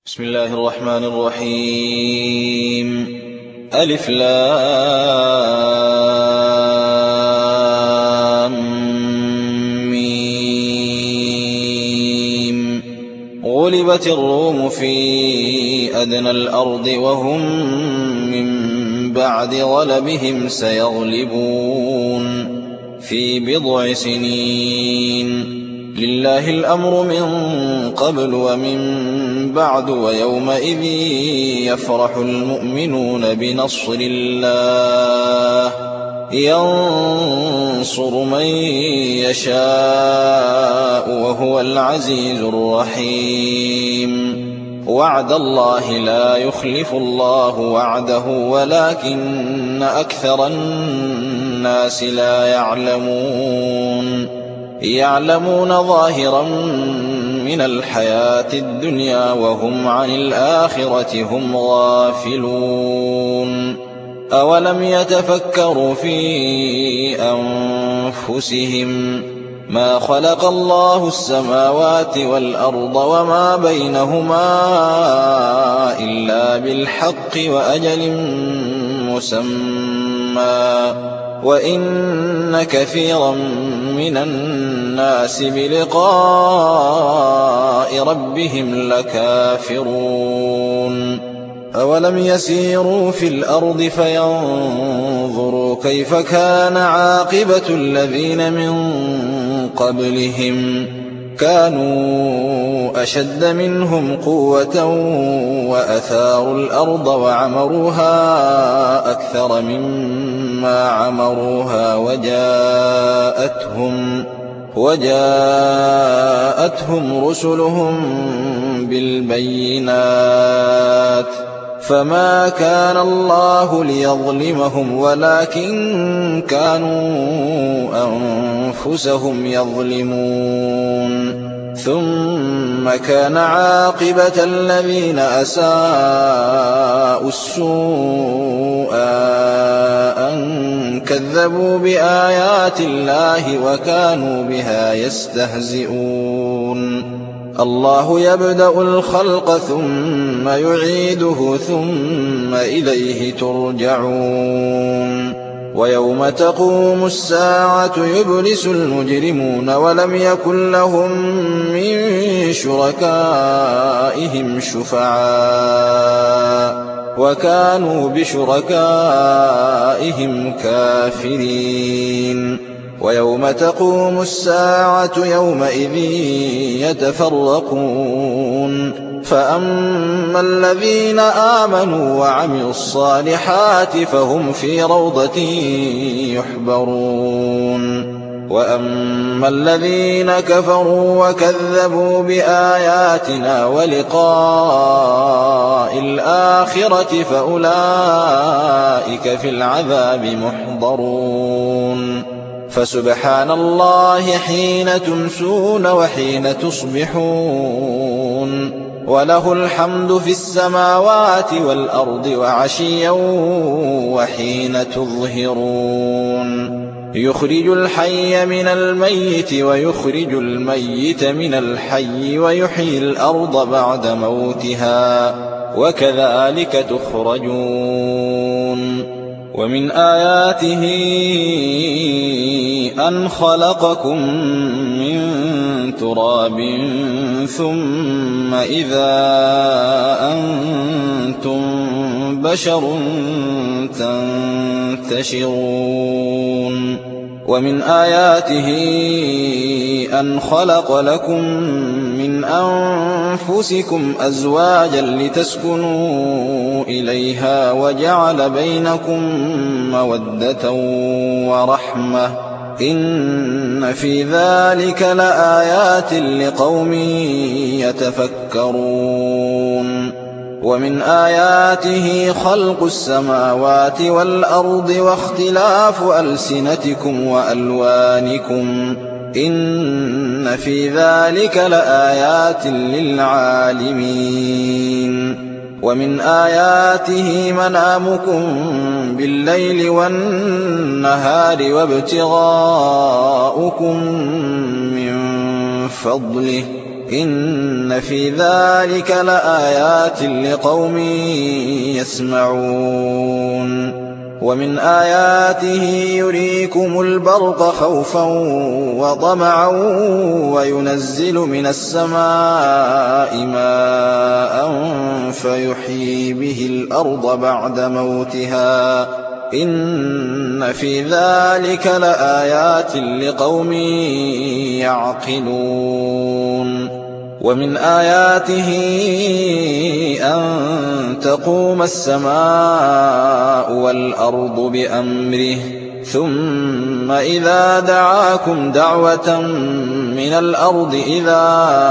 بسم الله الرحمن الرحيم. ألف لام ميم. غلبت الروم في أدنى الأرض وهم من بعد غلبهم سيغلبون في بضع سنين. لله الأمر من قبل ومن بعد ويومئذ يفرح المؤمنون بنصر الله ينصر من يشاء وهو العزيز الرحيم. وعد الله لا يخلف الله وعده ولكن أكثر الناس لا يعلمون ظاهرا من الحياة الدنيا وهم عن الآخرة هم غافلون. أولم يتفكروا في أنفسهم ما خلق الله السماوات والأرض وما بينهما إلا بالحق وأجل مسمى وإن كثيرا من الناس بلقاء ربهم لكافرون. أولم يسيروا في الأرض فينظروا كيف كان عاقبة الذين من قبلهم كانوا أشد منهم قوة وأثاروا الأرض وعمروها أكثر مما عمروها وجاءتهم رسلهم بالبينات فما كان الله ليظلمهم ولكن كانوا أنفسهم يظلمون. ثم كان عاقبة الذين أساءوا السوء أن كذبوا بآيات الله وكانوا بها يستهزئون. الله يبدأ الخلق ثم يعيده ثم إليه ترجعون. ويوم تقوم الساعة يبلس المجرمون ولم يكن لهم من شركائهم شفعاء وكانوا بشركائهم كافرين. ويوم تقوم الساعة يومئذ يتفرقون فأما الذين آمنوا وعملوا الصالحات فهم في روضة يحبرون وأما الذين كفروا وكذبوا بآياتنا ولقاء الآخرة فأولئك في العذاب محضرون. فسبحان الله حين تمسون وحين تصبحون وله الحمد في السماوات والأرض وعشيا وحين تظهرون. يخرج الحي من الميت ويخرج الميت من الحي ويحيي الأرض بعد موتها وكذلك تخرجون. ومن آياته أن خلقكم من تراب ثم إذا أنتم بشر تنتشرون. ومن آياته أن خلق لكم من أنفسكم أزواجا لتسكنوا إليها وجعل بينكم مودة ورحمة إن في ذلك لآيات لقوم يتفكرون. ومن آياته خلق السماوات والأرض واختلاف ألسنتكم وألوانكم إن في ذلك لآيات للعالمين. ومن آياته منامكم بالليل والنهار وابتغاؤكم من فضله إن في ذلك لآيات لقوم يسمعون ومن آياته يريكم البرق خوفا وطمعا وينزل من السماء ماء فيحيي به الأرض بعد موتها إن في ذلك لآيات لقوم يعقلون ومن آياته أن تقوم السماء والأرض بأمره ثم إذا دعاكم دعوة من الأرض إذا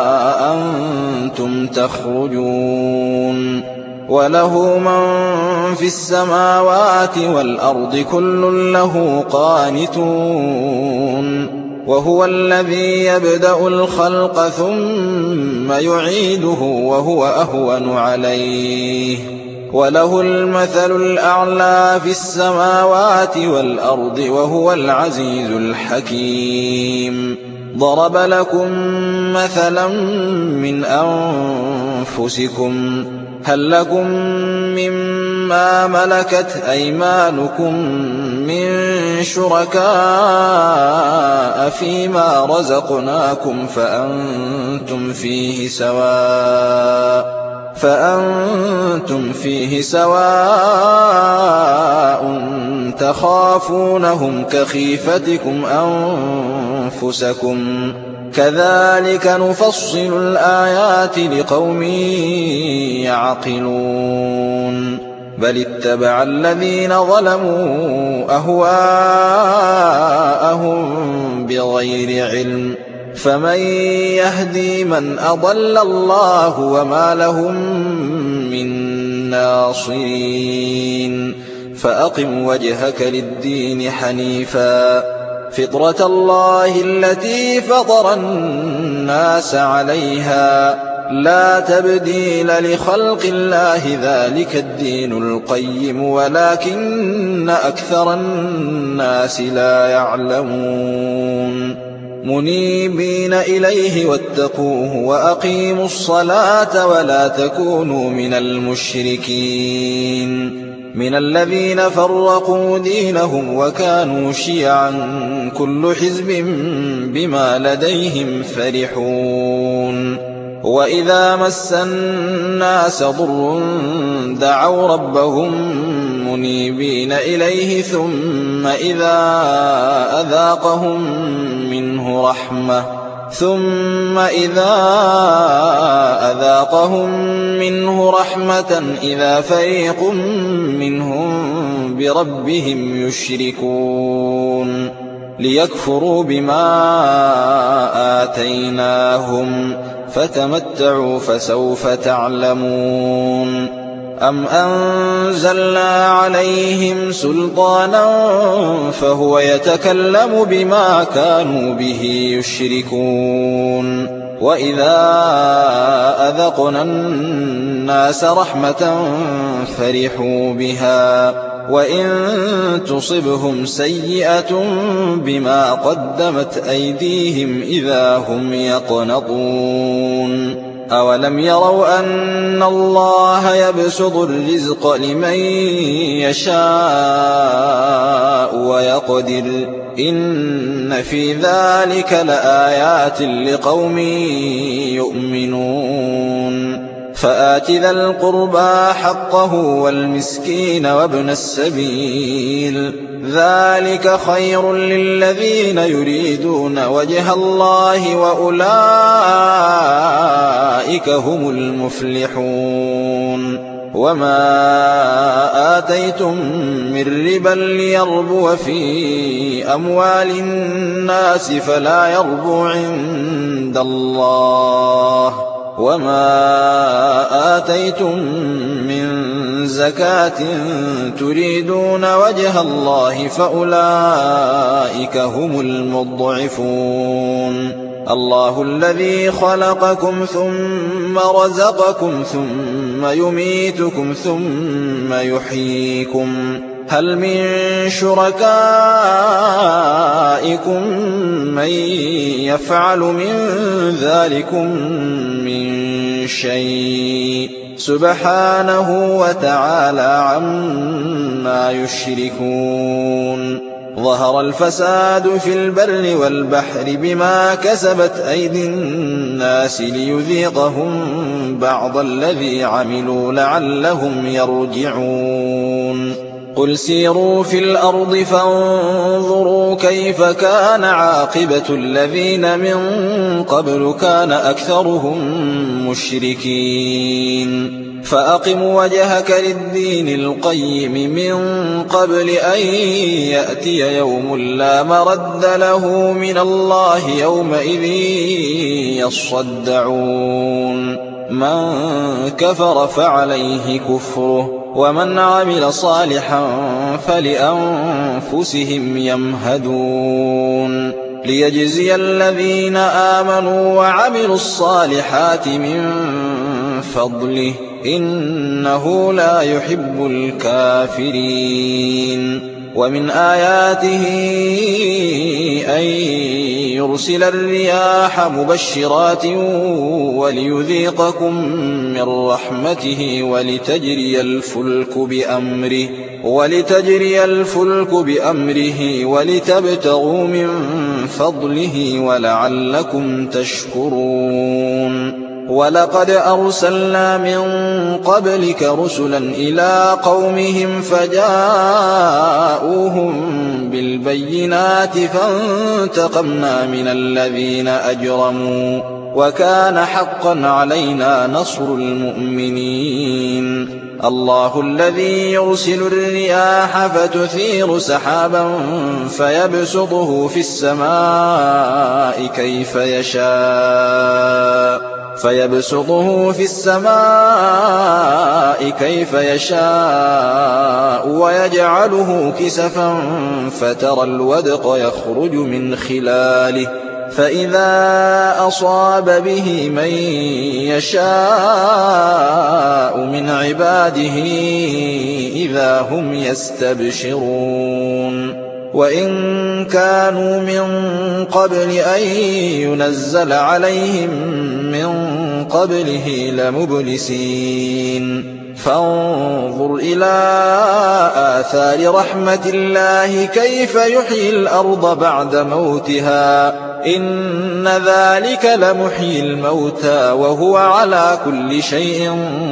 أنتم تخرجون وله من في السماوات والأرض كل له قانتون وهو الذي يبدأ الخلق ثم يعيده وهو أهون عليه وله المثل الأعلى في السماوات والأرض وهو العزيز الحكيم ضرب لكم مثلا من أنفسكم هل لكم مما ملكت أيمانكم من شركاء فيما رزقناكم فأنتم فيه سواء تخافونهم كخيفتكم أنفسكم كذلك نفصل الآيات لقوم يعقلون بل اتبع الذين ظلموا أهواءهم بغير علم فمن يهدي من أضل الله وما لهم من ناصرين فأقم وجهك للدين حنيفا فطرة الله التي فطر الناس عليها لا تبديل لخلق الله ذلك الدين القيم ولكن أكثر الناس لا يعلمون منيبين إليه واتقوه وأقيموا الصلاة ولا تكونوا من المشركين من الذين فرقوا دينهم وكانوا شيعا كل حزب بما لديهم فرحون وإذا مس الناس ضر دعوا ربهم منيبين إليه ثم إذا أذاقهم منه رحمة إذا فريق منهم بربهم يشركون ليكفروا بما آتيناهم فتمتعوا فسوف تعلمون أم أنزلنا عليهم سلطانا فهو يتكلم بما كانوا به يشركون وإذا أذقنا الناس رحمة فرحوا بها وإن تصبهم سيئة بما قدمت أيديهم إذا هم يقنطون أولم يروا أن الله يبسط الرزق لمن يشاء ويقدر إن في ذلك لآيات لقوم يؤمنون فآت ذا القربى حقه والمسكين وابن السبيل ذلك خير للذين يريدون وجه الله وأولئك هم المفلحون وما آتيتم من ربا ليربو في أموال الناس فلا يربو عند الله وما آتيتم من زكاة تريدون وجه الله فأولئك هم المضعفون الله الذي خلقكم ثم رزقكم ثم يميتكم ثم يحييكم هل من شركائكم من يفعل من ذلكم من شيء سبحانه وتعالى عما يشركون ظهر الفساد في البر والبحر بما كسبت أيدي الناس ليذيقهم بعض الذي عملوا لعلهم يرجعون قل سيروا في الأرض فانظروا كيف كان عاقبة الذين من قبل كان أكثرهم مشركين فأقم وجهك للدين القيم من قبل أن يأتي يوم لا مرد له من الله يومئذ يصدعون من كفر فعليه كفره ومن عمل صالحا فلأنفسهم يمهدون ليجزي الذين آمنوا وعملوا الصالحات من فضله إنه لا يحب الكافرين ومن آياته أن يرسل الرياح مبشرات وليذيقكم من رحمته ولتجري الفلك بأمره ولتبتغوا من فضله ولعلكم تشكرون ولقد أرسلنا من قبلك رسلا إلى قومهم فجاءوهم بالبينات فانتقمنا من الذين أجرموا وكان حقا علينا نصر المؤمنين الله الذي يرسل الرياح فتثير سحابا فيبسطه في السماء كيف يشاء ويجعله كسفا فترى الودق يخرج من خلاله فإذا أصاب به من يشاء من عباده إذا هم يستبشرون وإن كانوا من قبل أن ينزل عليهم من قبله لمبلسين فانظر إلى آثار رحمة الله كيف يحيي الأرض بعد موتها إن ذلك لمحيي الموتى وهو على كل شيء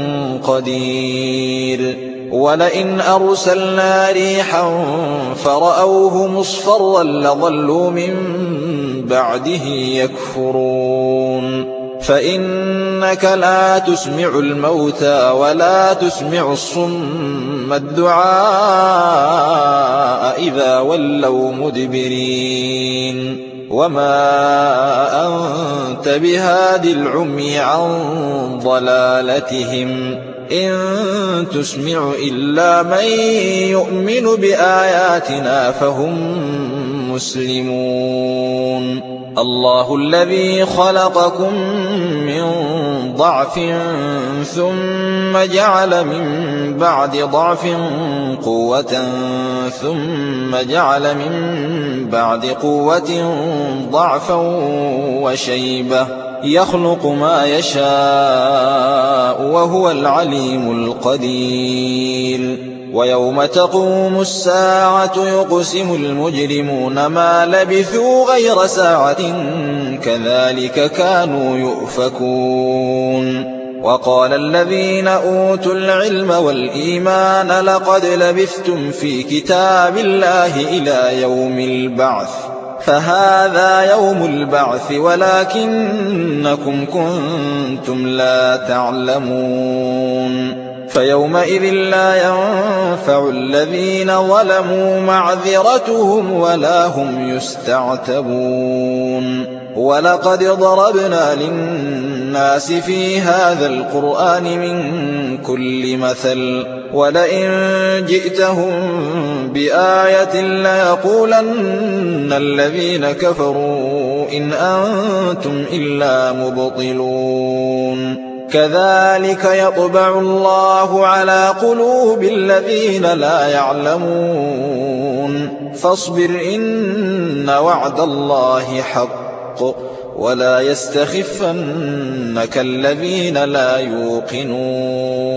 قدير ولئن أرسلنا ريحا فرأوه مصفرا لظلوا من بعده يكفرون فإنك لا تسمع الموتى ولا تسمع الصم الدعاء إذا ولوا مدبرين وما أنت بهاد العمي عن ضلالتهم إن تسمع إلا من يؤمن بآياتنا فهم مسلمون الله الذي خلقكم من ضعف ثم جعل من بعد ضعف قوة ثم جعل من بعد قوة ضعفا وشيبة يخلق ما يشاء وهو العليم القدير ويوم تقوم الساعة يقسم المجرمون ما لبثوا غير ساعة كذلك كانوا يؤفكون وقال الذين أوتوا العلم والإيمان لقد لبثتم في كتاب الله إلى يوم البعث فهذا يوم البعث ولكنكم كنتم لا تعلمون فيومئذ لا ينفع الذين ظلموا معذرتهم ولا هم يستعتبون ولقد ضربنا للناس في هذا القرآن من كل مثل ولئن جئتهم بآية ليقولن الذين كفروا إن أنتم إلا مبطلون كذلك يطبع الله على قلوب الذين لا يعلمون فاصبر إن وعد الله حق ولا يستخفنك الذين لا يوقنون